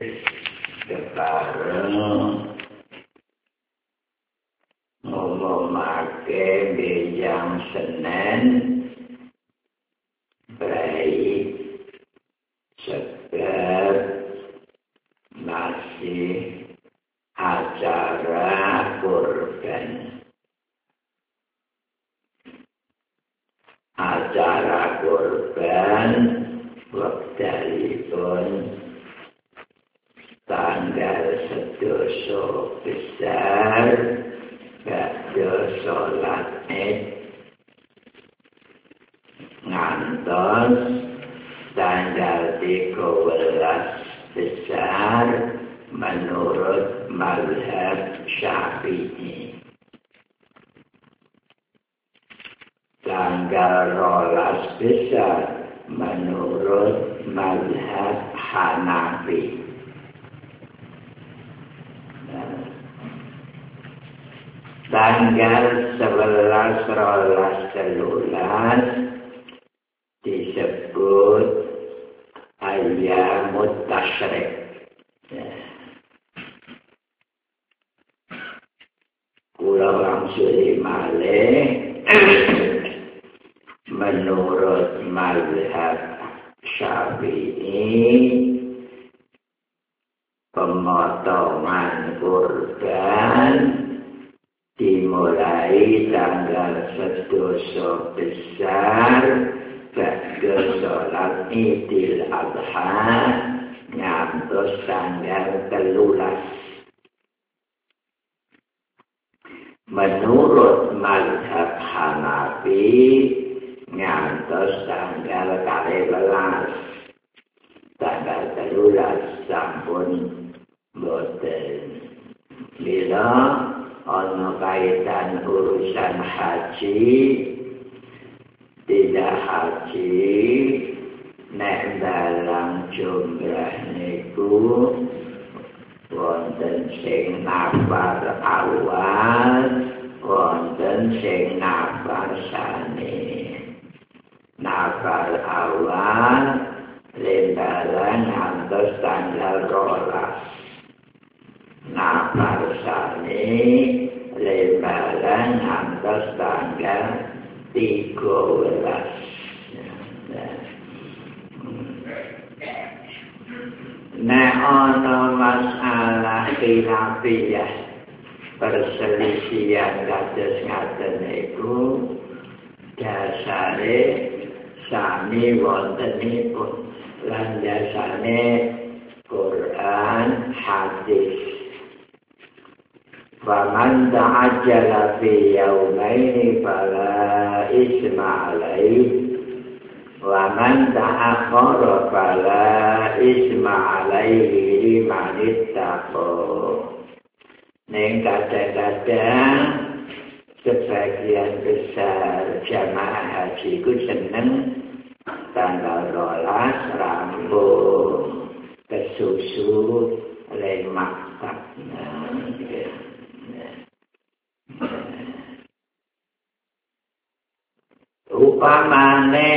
kepareng ngomongake benjang Senen baik seger masih acara kurban. Acara kurban wektalipun tanggal 11 besar badhe salat Id ngantos tanggal 13 besar menurut mazhab Syafi'i. Tanggal 12 besar menurut mazhab Hanafi. Tanggal 11, 12, 13 disebut Ayyamut Tasyrik. Kula wangsuli malih menurut mazhab Syafi'i pemotongan kurban dimulai tanggal 11 besar badhe salat Idul Adha ngantos tanggal 13. Menurut mazhab Hanafi ngantos tanggal 13. Tanggal 13 sampun boten. Bila ana kaitan urusan haji tidak haji nek dalam jumlah niku wonten sing nafar awal wonten sing nafar sane. Nafar awal lembaran ngantos tanggal 12. Nafar sane lembaran ngantos tanggal 13. Nek ana masalah khilafiyah perselisihan kados ngaten niku dasare sami wontenipun lan dasane Quran hadis. Faman ta'ajjala fi yawmaini fala isma alaihi wa man ta'akhkhara fala isma alaihi liman ittaqa. Ning kadang-kadang sebagian besar jamaah haji ku seneng tanggal 12 rampung kesusu oleh maktab. Upamane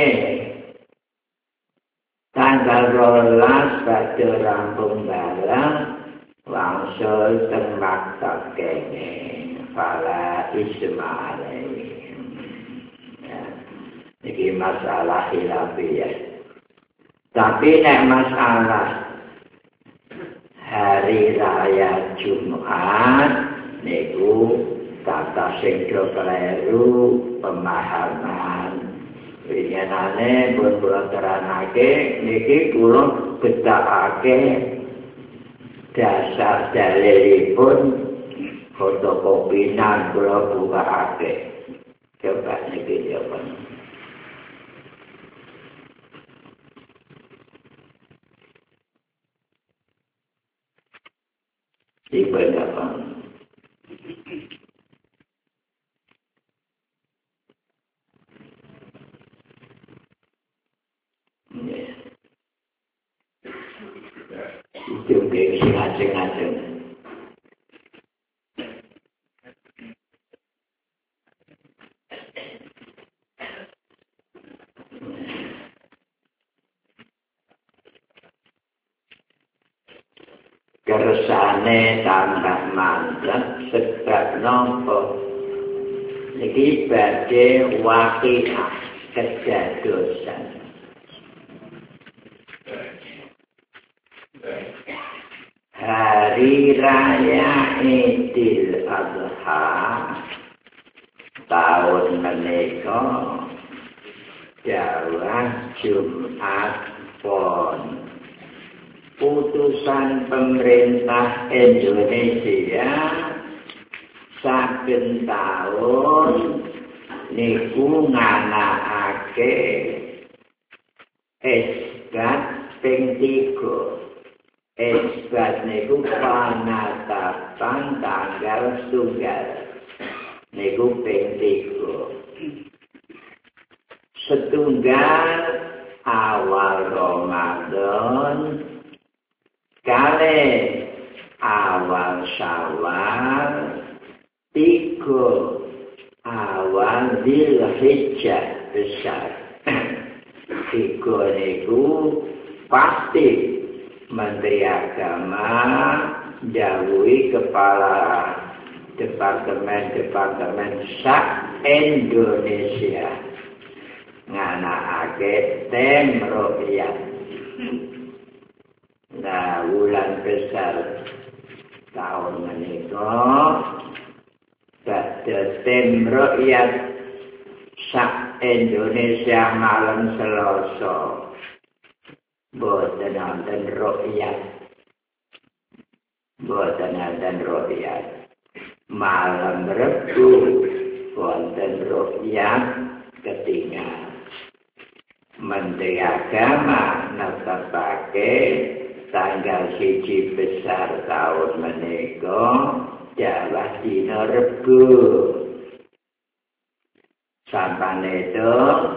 tanggal 12 badhe rampung barang wangsul teng maktab kene fala isma alaihi. Iki masalah khilafiyah. Tapi nek masalah hari raya Jumat niku tata sing kleru pemahaman. Winginane pun kula teranake niki kula bedakake dasar dalilipun fotokopinan kula bukake. Coba niki jawaban. Ibadah. Itu ngajeng-ngajeng. kersane tambah mantep sebab nopo iki badhe waqiah kedadosan hari raya Idul Adha tahun menika jawah Jumat Pon putusan pemerintah Indonesia saben tahun niku nganakake isbat ping 3. Isbat niku panatapan tanggal tunggal niku ping 3. Setunggal awal Ramadan kali awal Syawal 3 awal Dzulhijjah besar 3 niku pasti Menteri Agama dawuhi kepala departemen sak-Indonesia nganakake tem ruqyah. Nah, bulan besar tahun menika badhe tem ruqyah sak-Indonesia malam Selasa. Boten wonten ruqyah. Malam Rebu wonten ruqyah ketingal. Menteri Agama netepake tanggal 1 besar tahun menika jawah dina Rebu. Sampane itu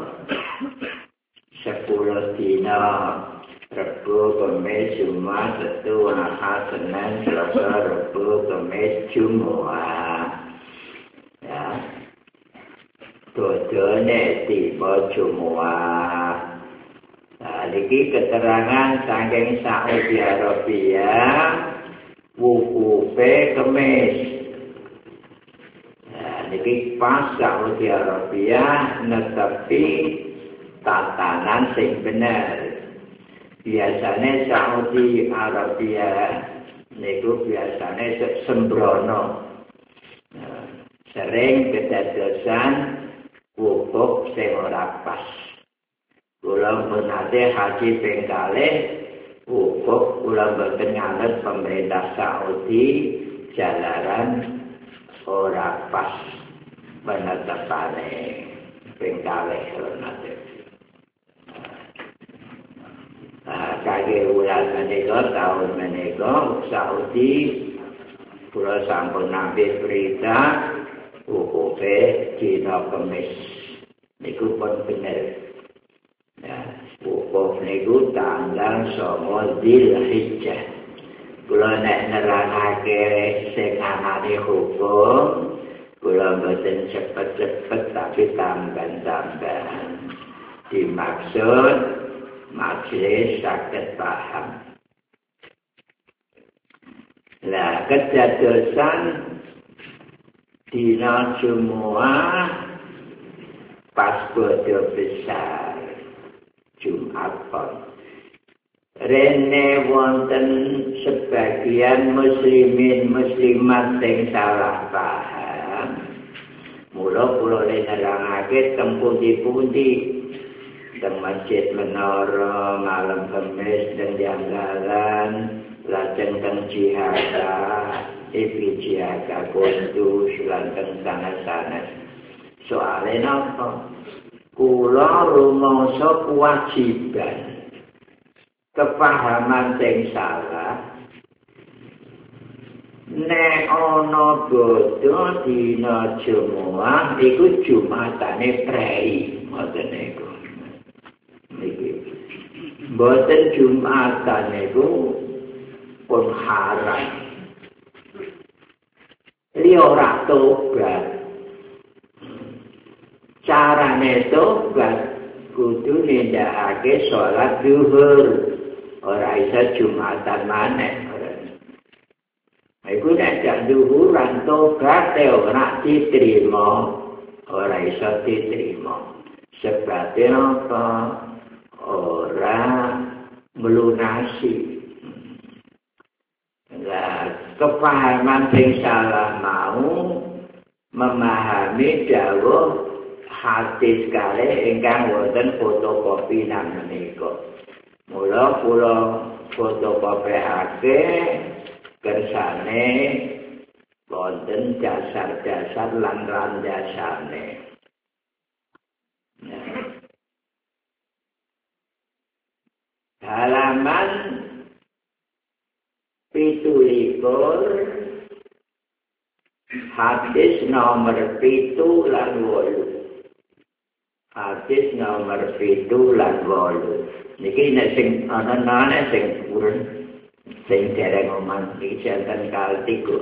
10 dina Rebu, Kamis, Jumat, Sabtu, Ahad, Senin, Selasa, Rebu, Kamis, Jumat. Ya. Dodone tiba Jumat. Nah, iki keterangan saking Saudi Arabia wukufe Kamis. Nah, iki pas Saudi Arabia netepi tatanan sing bener. Biasanya Saudi Arabia niku biasanya sembrono. Nah, sering kedadosan wukuf sing ora pas. Kula menate haji ping kalih wukuf kula boten nganut pemerintah Saudi jalaran ora pas penetapane ping kalih nate. Kage wulan menika tahun menika Saudi kula sampun nampi berita wukufe dina Kamis niku pun bener. Nah, wukuf niku tanggal 9 Dzulhijjah. Kula nek nerangake sing anane hukum kula mboten cepet-cepet tapi tambahan-tambahan. Dimaksud majelis saged paham. Lah kedadosan dina Jumat pas bodho besar Jumat Pon. Rene wonten sebagian muslimin muslimat sing salah paham. Mula kula nerangake teng pundi-pundi teng Masjid Menara malam Kamis dan Janggalan lajeng teng Cihaga Cihaga Kudus lan teng sana-sana soalé napa kula rumangsa kewajiban kepahaman sing salah nek ana bodho dina Jumat iku Jumatane prei ngoten niku. Boten Jumatan niku pun haram. Li ora tobat. Carane tobat kudu nindakake salat zuhur. Ora isa Jumatan maneh. jak dhuwuran tobat ora diterima, ora iso diterima. Sebabnya apa? Ora melunasi. Nah, kepahaman sing salah mau memahami dawuh hadis kalih ingkang wonten fotokopi nang menika. Mula kula fotokopikake kersane wonten dasar-dasar lan landasane. Halaman 17 hadis nomor 7 lan 8. Hadis nomor 7 lan 8. Niki nek sing ana sing purun sing dereng oman iki janten kaltiku.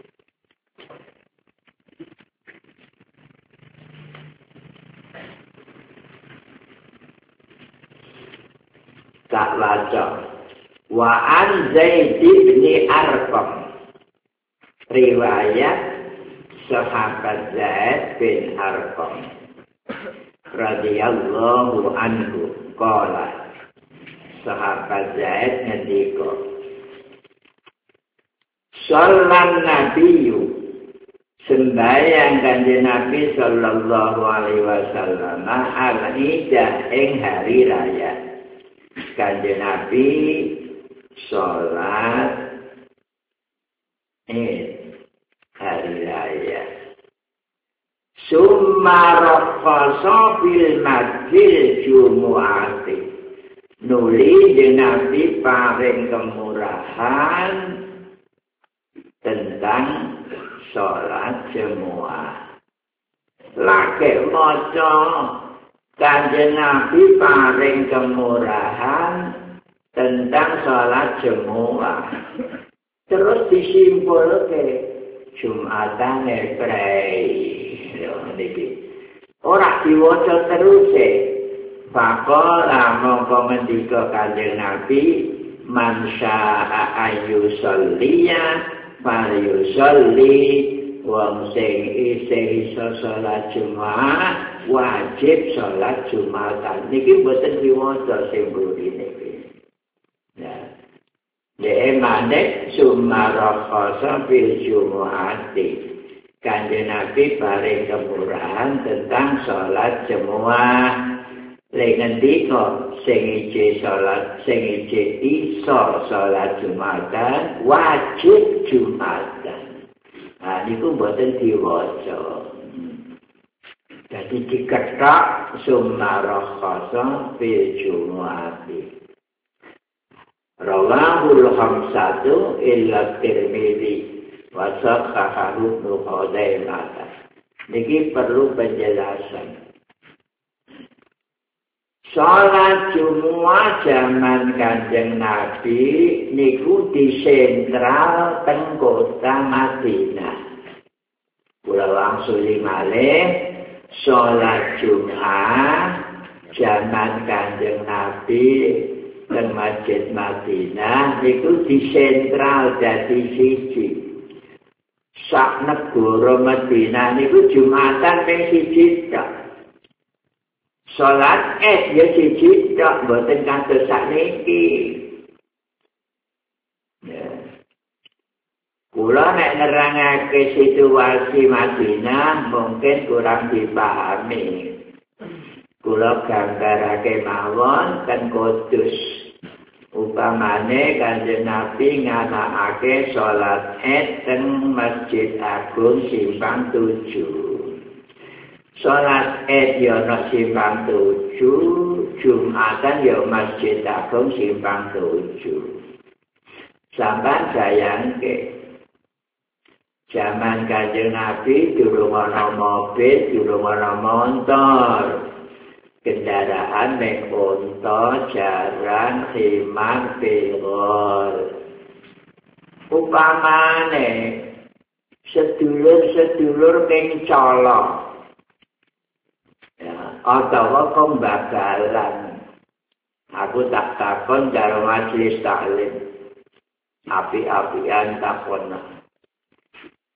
Tak waca. Wa an Zaid bin Arqam. Riwayat sahabat Zaid bin Arqam radhiyallahu anhu qala. Sahabat Zaid ngendika, Sallan Nabiyyu, sembahyang Kanjeng Nabi sallallahu alaihi wasallam al-Idah ing hari raya. Kanjeng Nabi salat hari raya. Summa rakhasa fil masjid Jumu'ati. Nuli Nabi paring kemurahan tentang sholat Jumu'ah. Lagi maca Kanjeng Nabi paring kemurahan tentang sholat Jumu'ah. Terus disimpulke Jumatane prei. Ora diwaca terus Faqala mongko ngendika Kanjeng Nabi man syaa ayyusalliya falyusalli wong sing isih iso salat Jumat wajib salat Jumatan. Niki mboten diwaca sing mriki. Ya. Dhewe maneh sumaraqasa fil Jumu'ati. Kanjeng Nabi paring kemurahan tentang salat Jumu'ah. Lengendika sing ije iso salat Jumatan wajib Jumatan. Nah niku mboten diwaca. Jadi diketok sumaraqasa fil Jumu'ati. Rawahul khamsatu illa Tirmidzi wa sahahahu Ibnu Khuzaimah. Niki perlu penjelasan. Salat Jumu'ah zaman Kanjeng Nabi niku di sentral teng kota Madinah. Kula wangsuli malih salat Jumu'ah zaman Kanjeng Nabi teng Masjid Madinah niku di sentral dadi siji. Sak negara Madinah niku Jumatan ping siji tok. Salat ya siji tok mboten kados sakniki. Ya. Kula nek nerangake situasi Madinah mungkin kurang dipahami. Kula gambarake mawon ten Kudus. Upamane Kanjeng Nabi nganakake salat Id teng Masjid Agung Simpang 7. Salat Id ya ana Simpang 7, Jumatan ya Masjid Agung Simpang 7. Sampeyan bayangke zaman Kanjeng Nabi durung ana mobil, durung ana motor. Kendaraan mek unta, jaran, khimar, pegol. Upamane sedulur-sedulur ning colok. Ya, atawa pembagalan. Aku tak takon karo majelis taklim. Api-apian takon.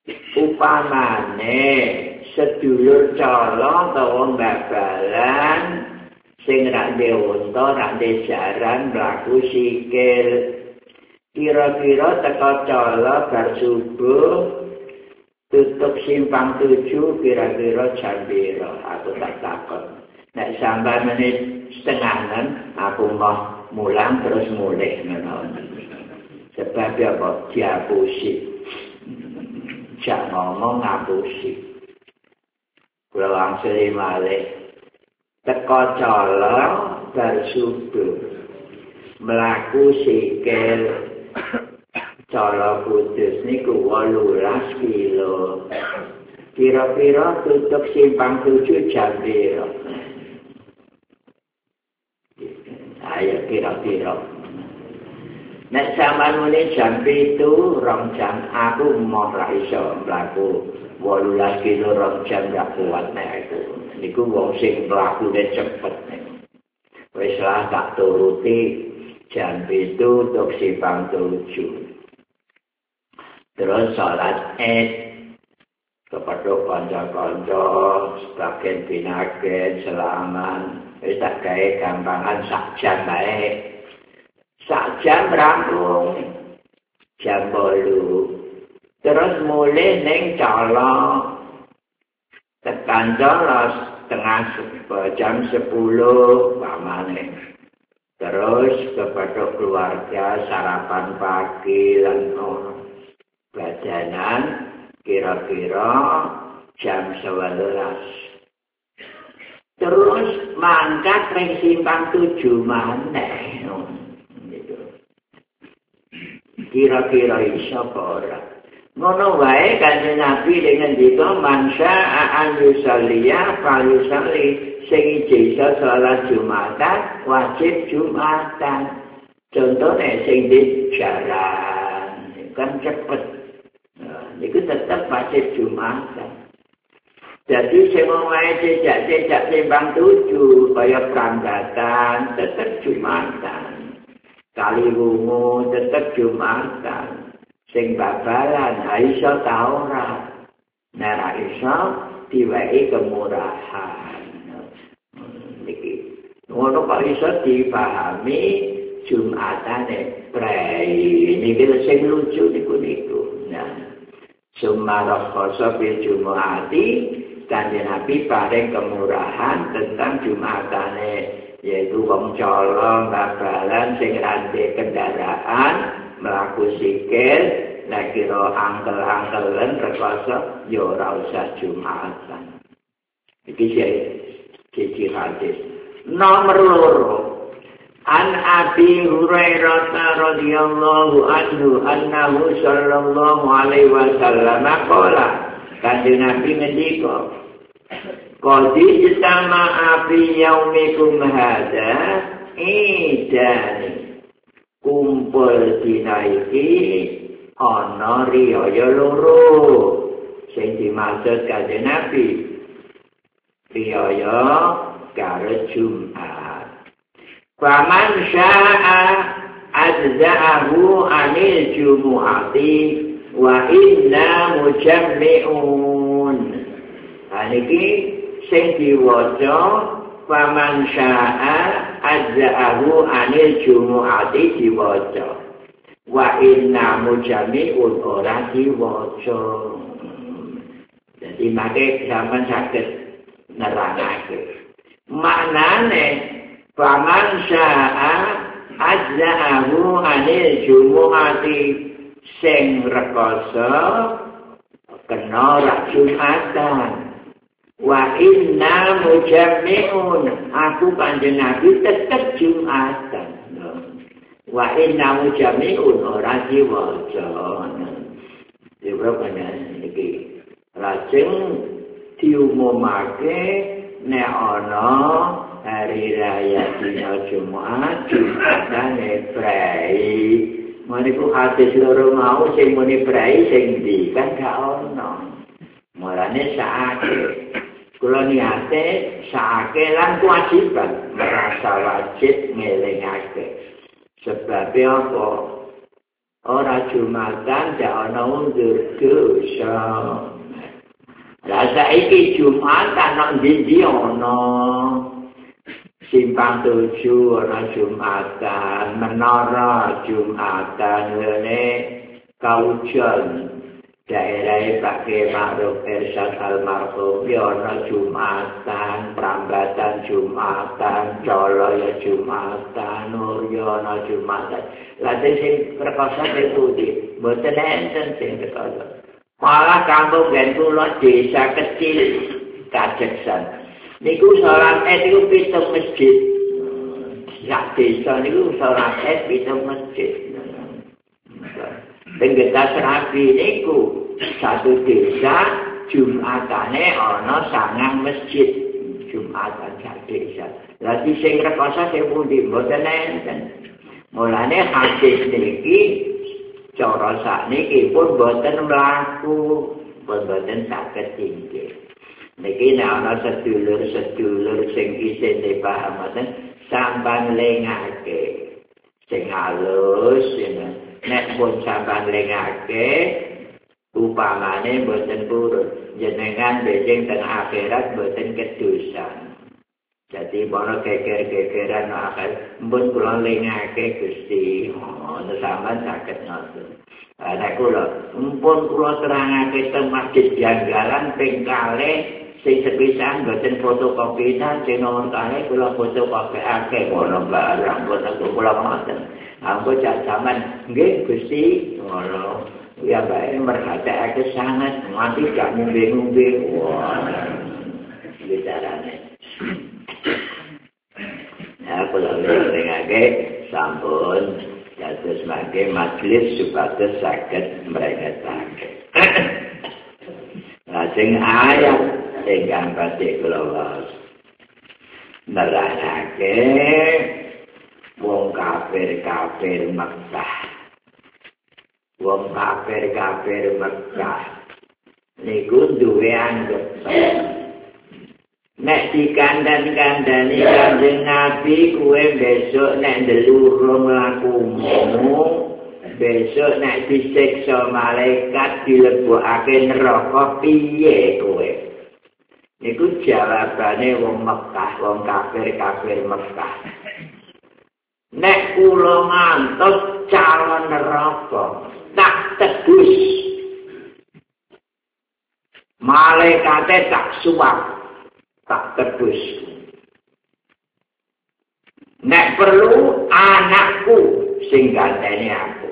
upamane sedulur cala utawa babalan sing rak dewanto rak jaran mlaku sikil kira-kira teka cala bar subuh tutup simpang 7 kira-kira jam pira aku tak takon nek sampai menit setengahan aku mau mulang terus mulih ngono sebab apa diapusi jak ngomong ngapusi kula langsung malih teka cala bar subuh mlaku sikil cala kudus niku 18 kilo kira-kira tutup simpang 7 jam pira ayo kira-kira nek sampeyan muni jam 7 rong jam aku mau ra iso mlaku 18 kilo rong jam gak kuat nek aku niku wong sing mlakune cepet wis lah tak turuti jam 7 untuk simpang 7 terus salat kepada kanca-kanca sebagian pinaken selaman wis tak gawe gampangan sak jam bae sak jam rampung jam 8 terus mulai ning cala tekan cala setengah jam 10 pamane terus kepada keluarga sarapan pagi lan badanan kira-kira jam 11 terus mangkat ring simpang 7 maneh gitu kira-kira iso apa ora ngono wae Kanjeng Nabi dengan dika mangsa an yusalliya falyusalli sing iso salat Jumatan wajib Jumatan contohnya sing di jalan kan cepet itu tetap wajib Jumatan. Jadi semua cecak-cecak simpang 7 kaya perangkatan tetap Jumatan. Kali wungu tetap Jumatan. Sing babalan iso ta ora. Nek iso diwehi kemurahan. Niki ngono kok iso dipahami Jumatane prei. Niki sing lucu niku. Nah, Sumarah khoso bil Jumu'ati Kanjeng Nabi paring kemurahan tentang Jumatane yaitu wong cala babalan sing rante kendaraan mlaku sikil nek kira angkel-angkelen rekoso ya ora usah Jumatan iki siji hadis nomor 2 An Abi Hurairah radhiyallahu anhu annahu sallallahu alaihi wasallam qala Kanjeng Nabi ngendika qadi sama api yaumikum hadza idani kumpul dina iki ana riyaya loro sing dimaksud Kanjeng Nabi riyaya karo Jumat Faman sya'a ajza'ahu anil jumu'ati wa inna mujammi'un. Niki sing diwaca faman sya'a ajza'ahu anil jumu'ati diwaca. Wa inna mujammi'un ora diwaca. Jadi maka sampeyan saged nerangake. Maknane Faman sya'a ajza'ahu anil jumu'ati sing rekoso kena rak Jumatan wa inna mujammi'un aku Kanjeng Nabi tetep Jumatan wa inna mujammi'un ora diwaca diwrene iki lajeng diumumake nek ana hari raya dina Jumat Jumatane prei maniku hadis loro mau sing muni prei sing ndi kan gak ono mulane saake kula niate saake lan kewajiban merasa wajib ngelingake sebab apa ora Jumatan gak ana undur dosa. Lah saiki Jumatan nang ndi ana Simpang 7 ana Jumatan, Menara Jumatan ngene Kaujon daerah Pak Kiai Ma'ruf Irsyad almarhum ya ana Jumatan, Prambatan Jumatan, Colo ya Jumatan, Nur ya ana Jumatan. Lah sing perkasa pundi mboten enten sing perkasa. Malah kampung gen kula desa kecil Kajeksan. Niku salat niku pitung masjid. Sak desa niku salat pitung masjid. Penggeta Serabi niku satu desa Jumatane ana 9 masjid Jumatan sak desa. Lagi sing rekoso sing pundi mboten enten. Mulane hadis niki cara sakniki pun mboten mlaku, mboten saged tinggi. Niki nek ana sedulur-sedulur sing isih dipahamaken sampeyan lengake sing halus nek pun sampeyan lengake upamane mboten purun jenengan besing teng akhirat mboten kedosan. Jadi bono geger-gegeran akhir mbun kula lengake Gusti sampeyan saged ngoten. Nek kula mpun kula terangake teng masjid Janggalan ping kalih sing sepisan mboten fotokopian sing nomor kalih kula fotokopi akeh bono barang boten kula ngoten. Ampun jaman nggih Gusti ngono. Ya bae merhatekake sangat mati gak ngombe-ngombe. Wah. Bicarane. Ya kula lengake sampun dados mangke majelis supados saged mrengetaken. Lajeng ayat ingkang badhe kula waos nerangake wong kafir Mekkah. Wong kafir Mekkah niku duwe anggapan nek dikandani Kanjeng Nabi kuwe besok nek ndelurung lakumu besok nek disiksa malaikat dilebokake neraka piye kowe. Niku jawabane wong Mekah, wong kafir Mekah. Nek kula ngantos calon neraka tak tebus. Malaikate tak suwak, tak tebus. Nek perlu anakku sing ganteni aku.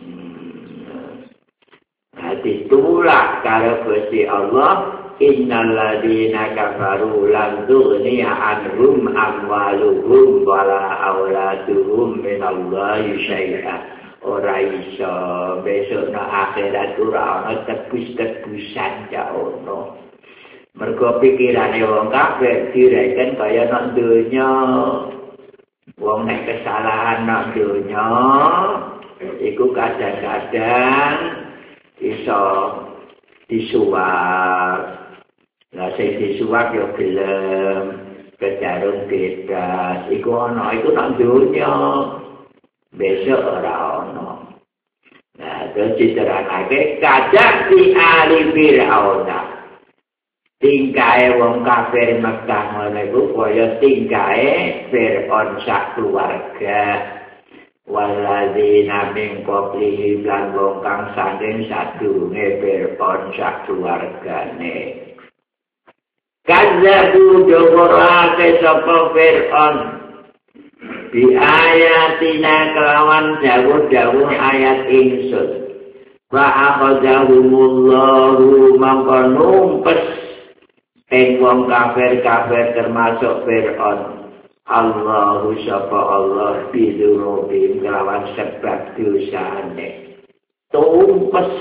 Ditulak karo Gusti Allah, innal ladzina kafaru lan tughniya anhum amwaluhum wala auladuhum minallahi syai'a. Ora iso besok nang akhirat ora ana tebus-tebusan ya ono. Mergo pikirane wong kafir direken kaya nang donya. Wong nek kesalahan nang donya iku kadang-kadang iso disuwak. Lah sing disuwak yo gelem kejarung bebas. Iku ana iku nang donya. Besok ora ana. Nah, terus diterangake kajak di ali Fir'aun. Tingkae wong kafir Mekkah ngono iku kaya tingkae Fir'aun sak keluarga. Waladzina min qablihim lan wong kang saking sadurunge Fir'aun sak keluargane. Kadzabu dogorake sapa Fir'aun bi ayatina kelawan dawuh-dawuh ayat ingsun. Wa akhadahumullahu mangka numpes ing wong kafir termasuk Fir'aun. Allahu sapa Allah bidurubim kelawan sebab dosane. Tumpes.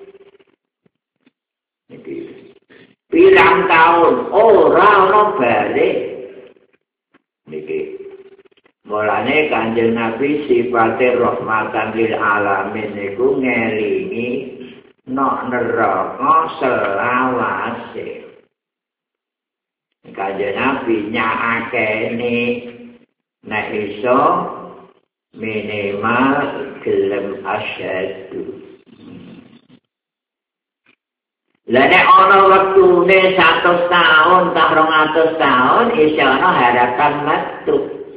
Pirang tahun ora ana balik. Niki. Mulane Kanjeng Nabi sifate rahmatan lil alamin niku ngelingi nok neraka selawase. Kanjeng Nabi nyakake nek iso minimal gelem asyadu. Lah nek ana wektune 100 tahun ta 200 tahun isih ana harapan metu.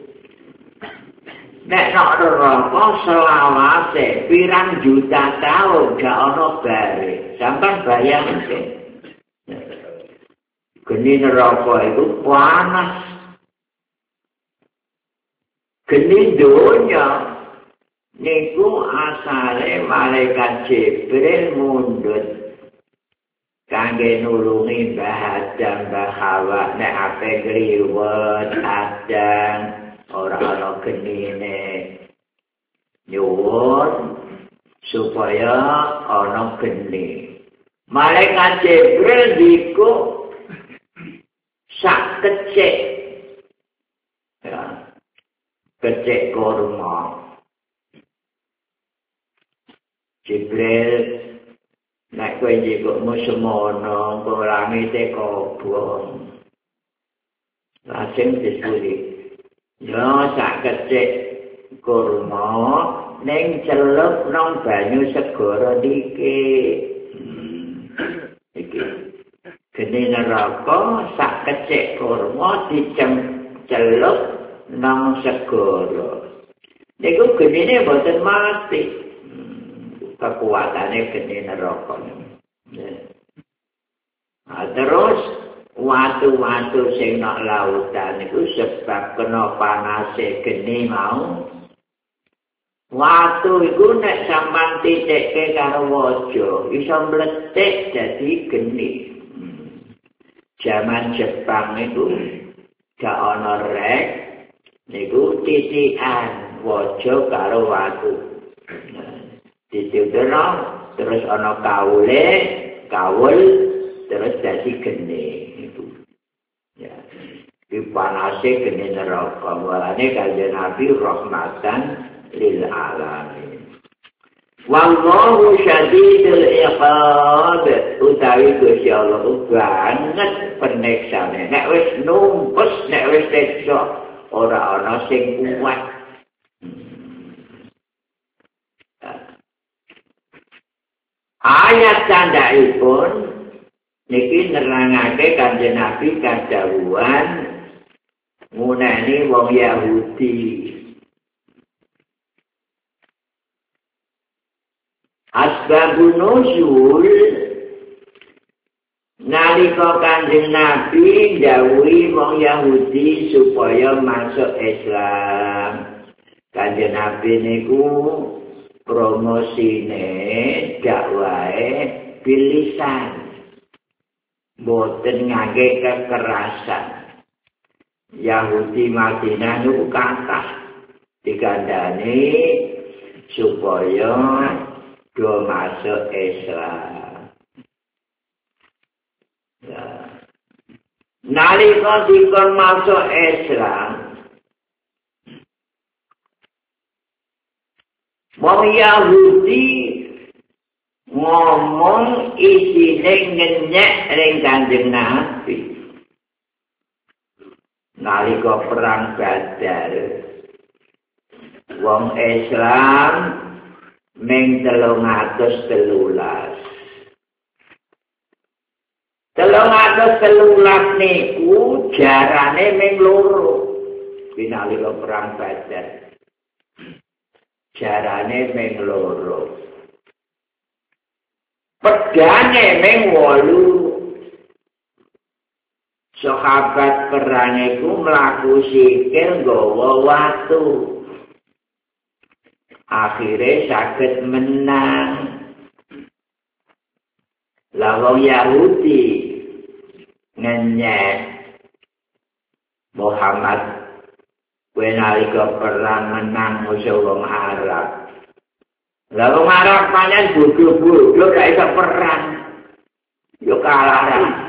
Nek nok neraka selawase pirang juta tahun gak ana bare. Sampeyan bayangke. Geni neraka itu panas. Geni donya niku asale malaikat Jibril mundhut kangge nulungi Mbah Adam Mbah Hawa nek ape kliwet adang ora ana genine nyuwun supaya ana geni. Malaikat Jibril diku sak kecik ya kecik kurma. Jibril nek kowe njikukmu semono langite kobong. Lajeng disuli. Ya sak kecik kurma ning celup nang banyu segara dikit. Iki. Geni neraka sak kecik kurma dicelup nang segara. Niku genine boten mati. Kekuatannya gede neraka. Nah, terus watu-watu sing nak lautan itu sebab kena panase geni mau. Watu itu nek sampean titikke karo waja iso mletik dadi geni. Zaman Jepang itu gak ana rek niku titikan waja karo watu. Ditiudono terus ana kawul terus dadi geni itu. Ya. Di panase geni neraka. Walane kanjeng Nabi rahmatan lil alamin. Wallahu syadidul iqab. Utawi Gusti Allah banget peneksane. Nek wis numpes, nek wis tekso ora ana sing kuat. Ayat candhaipun niki nerangake kanjeng Nabi kadhawuhan ngunani wong Yahudi. Asbabun nuzul nalika kanjeng Nabi ndhawuhi wong Yahudi supaya masuk Islam. Kanjeng Nabi niku promosine dakwahe bilisan boten ngangge kekerasan. Yahudi Madinah niku kathah digandani supaya do masuk Islam. Ya. Nalika dikon masuk Islam wong Yahudi ngomong isine ngenyek ring Kanjeng Nabi. Nalika perang Badar, wong Islam ming 313. 313 niku jarane ming 2. Nalika perang Badar. Jarane ming 2. Pedane ming 8. Sahabat perang iku mlaku sikil nggawa watu. Akhire saged menang. Lah wong Yahudi ngenyek Muhammad kowe nalika perang menang musuh wong Arab. Lah wong Arab pancen bodho-bodho gak iso perang. Yo kalah.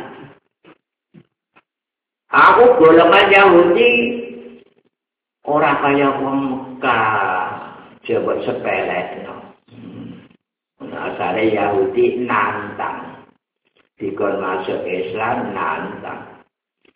Aku golongan Yahudi ora kaya wong Mekah, coba sepelekno. Asale Yahudi nantang. Dikon masuk Islam nantang.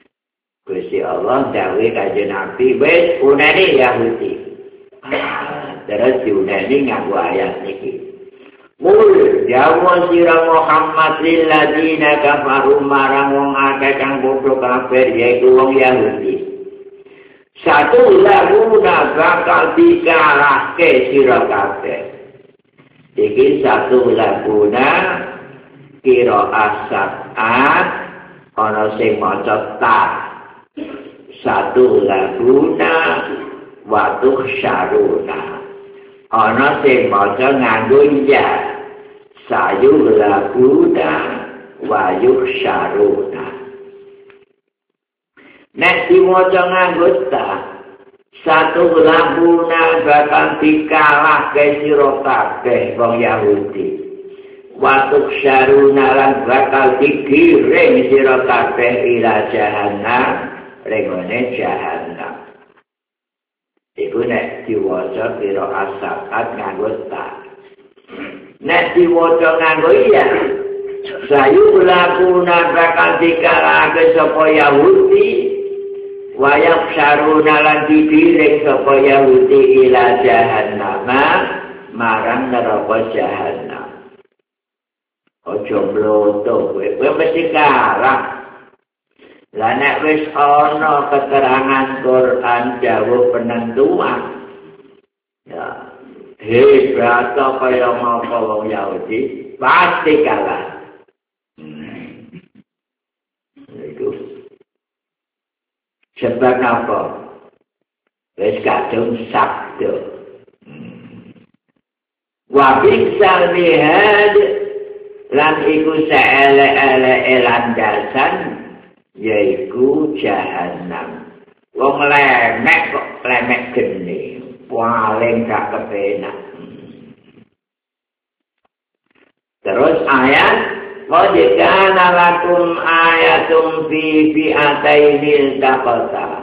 Gusti Allah dawuh kanjeng Nabi, wis unene Yahudi. Terus diuneni nganggo ayat niki. Mul jawa sira Muhammad lil ladina kafaru marang wong akeh kang padha kafir yaiku wong Yahudi. Satu lagu bakal dikalahke sira kabeh. Iki satu laguna kira asat ana sing maca ta. Satu laguna watuh syaruna. Ana sing maca nganggo ya. Sayu laguna wayuh syaruna. Nek diwaca nganggo ta, satu laguna bakal dikalahke sira kabeh wong Yahudi. Watuh syaruna lan bakal digiring sira kabeh ila jahannam, regone jahannam. Iku nek diwaca kira asakat nganggo ta. Nek diwaca nganggo iya, sayu laguna bakal dikalahke sapa Yahudi. Wayak syaruna lan digiring sapa Yahudi ila jahannam marang neraka jahannam. Ojo mloto kowe mesti kalah. Lah nek wis ana keterangan Quran jauh penentuan. Ya, hebat kaya ngapa wong Yahudi pasti kalah. Sebab apa? Wis kadung sabda. Wa biksal mihad lan iku saele-ele landasan yaiku jahannam. Wong lemek kok lemek geni, paling gak kepenak. Terus ayat Qad kana lakum ayatum fi fi'ataini taqata.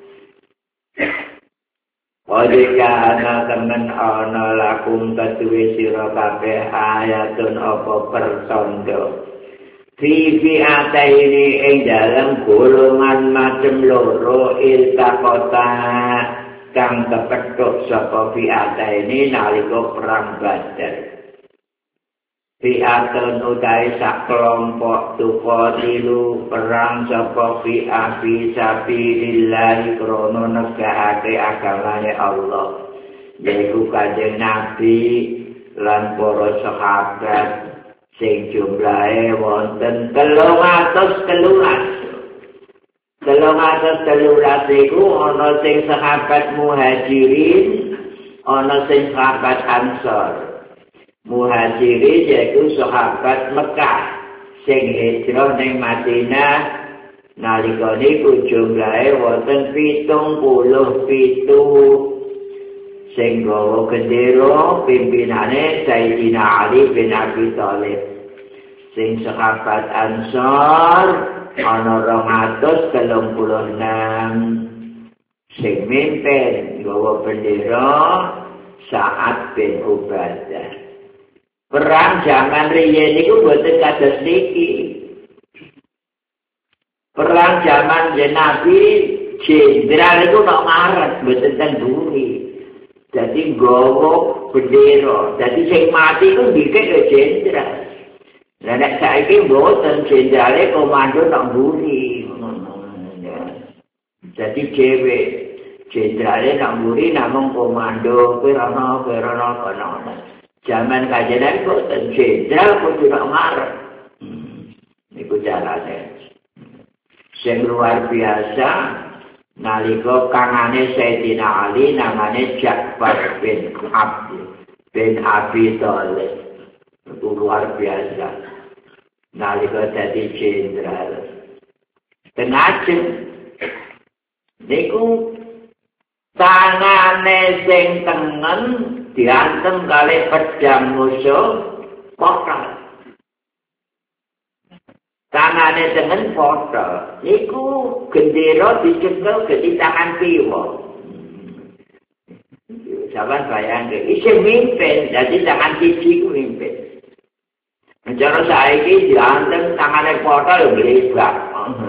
Qad kana temen ana lakum kaduwe sira kabeh ayatun apa pertanda. Fi fi'ataini ing dalem golongan macem loro iltaqata kang kepethuk saka fi'ataini nalika perang Badar. Fi'atun utai sak kelompok tuqatilu perang sapa fi'afi sabilillahi krono negahake agamane Allah. Yaiku Kanjeng Nabi lan para sahabat sing jumlahe wonten 313. 313 iku ana sing sahabat Muhajirin, ana sing sahabat Ansor. Muhajirin yaitu sahabat Mekah sing hijrah ning Madinah nalika niku jumlahe wonten 77 sing gawa gendera pimpinane Sayyidina Ali bin Abi Thalib. Sing sahabat Ansor ana 236 sing mimpin gawa bendera Sa'ad bin Ubadah. Perang zaman riyen niku boten kados niki. Perang zaman Nabi jenderal iku nek maret boten ten buri. Dadi nggawa bendera. Dadi sing mati ku dikek ya jenderal. Lah nek saiki boten jenderale komando nek buri. Dadi dhewe jenderale nek buri namung komando pirana kono. Zaman kajian kok jenderal kok tidak marah. Niku carane. Sing luar biasa nalika kangane Sayyidina Ali namane Ja'far bin Abi Thalib. Itu luar biasa. Nalika dadi jenderal. Tenajen niku tangane sing tengen diantem kali pedang musuh potol. Tangane tengen potol. Niku gendera dicekel ke tangan kiwa. Saban bayangke, isih mimpin, jadi tangan siji ku mimpin. Cara saiki diantem tangane potol glebak.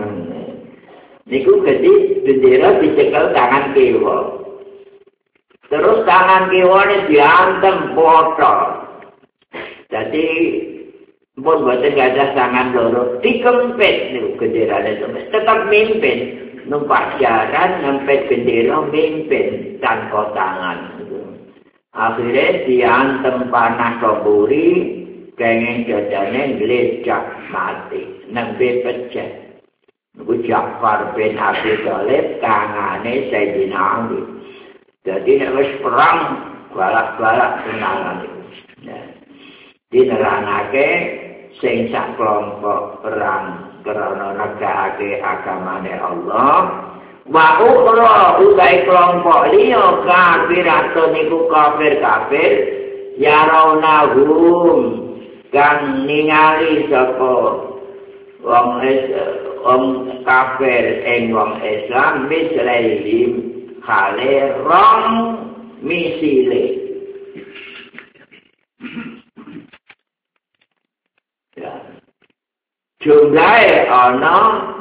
Niku gede gendera dicekel tangan kiwa. Terus tangan kiwane diantem potol. Jadi pun boten gadah tangan loro dikempit niku genderane tetap mimpin numpak jaran ngempet gendera mimpin tanpa tangan. Akhirnya diantem panah keburi kenging jajane nglecak mati nembe pecah. Niku Ja'far bin Abi Thalib tangane Sayyidina Ali. Jadi nek wis perang balak-balak tenanan iku. Ya. Dinerangake sing sak kelompok perang karena negakake agamane Allah. Wa ukhra utai kelompok liya kafir atau niku kafir yarawnahum kang ningali sapa wong kafir ing wong Islam mislaihim hale rong misile. Ya. Jumlahe ana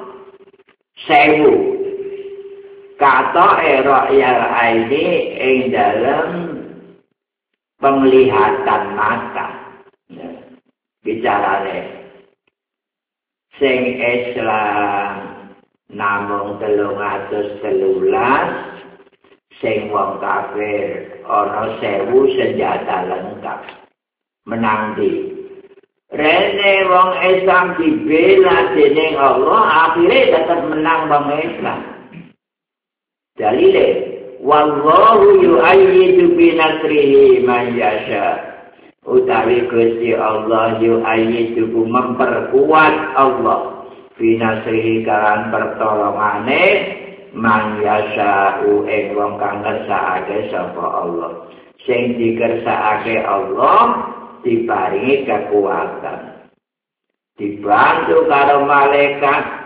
1000. Kata Ra'yal Aini ing dalam penglihatan mata. Ya. Bicarane sing Islam namung 313, sing wong kafir ana 1000 senjata lengkap. Menang di rene wong Islam dibela dening Allah, akhirnya tetap menang wong Islam. Dalile wallahu yu'ayyidu bi nasrihi man yasha. Utawi Gusti Allah yu'ayyidu memperkuat Allah bi nasrihi kalan pertolongane man yasha ing wong kang kersakake sapa Allah. Sing dikersakake Allah diparingi kekuatan. Dibantu karo malaikat.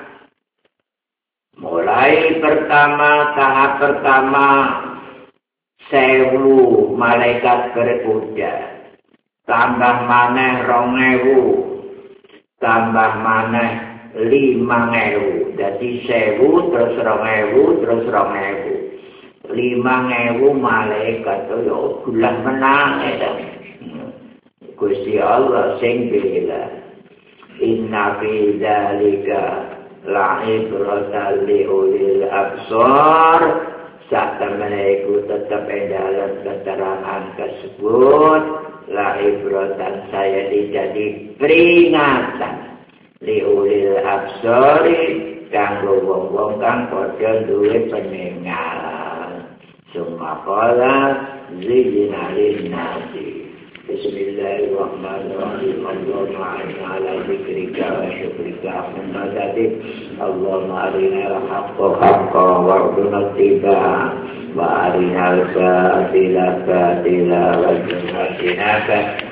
Mulai tahap pertama 1000 malaikat berkuda, tambah maneh 2000, tambah maneh 5000, jadi 1000 terus 2000 terus 2000, 5000 malaikat yo bulan menang eta. Gusti Allah sing bela. Inna fi dzalika la'ibratan liulil absar. Saat mereka tetap dalam keterangan tersebut, la'ibratan saya dijadi peringatan liulil absari kanggo wong-wong kang padha duwe peninggalan. Sumakala zina linnasi. Bismillahirrahmanirrahim. Allahumma a'inna ala zikrika wa syukrika wa madadik. Allahumma arina al-haqqa haqqa warzuqna ittiba'ah wa arina al-batila batila warzuqna ijtinabah.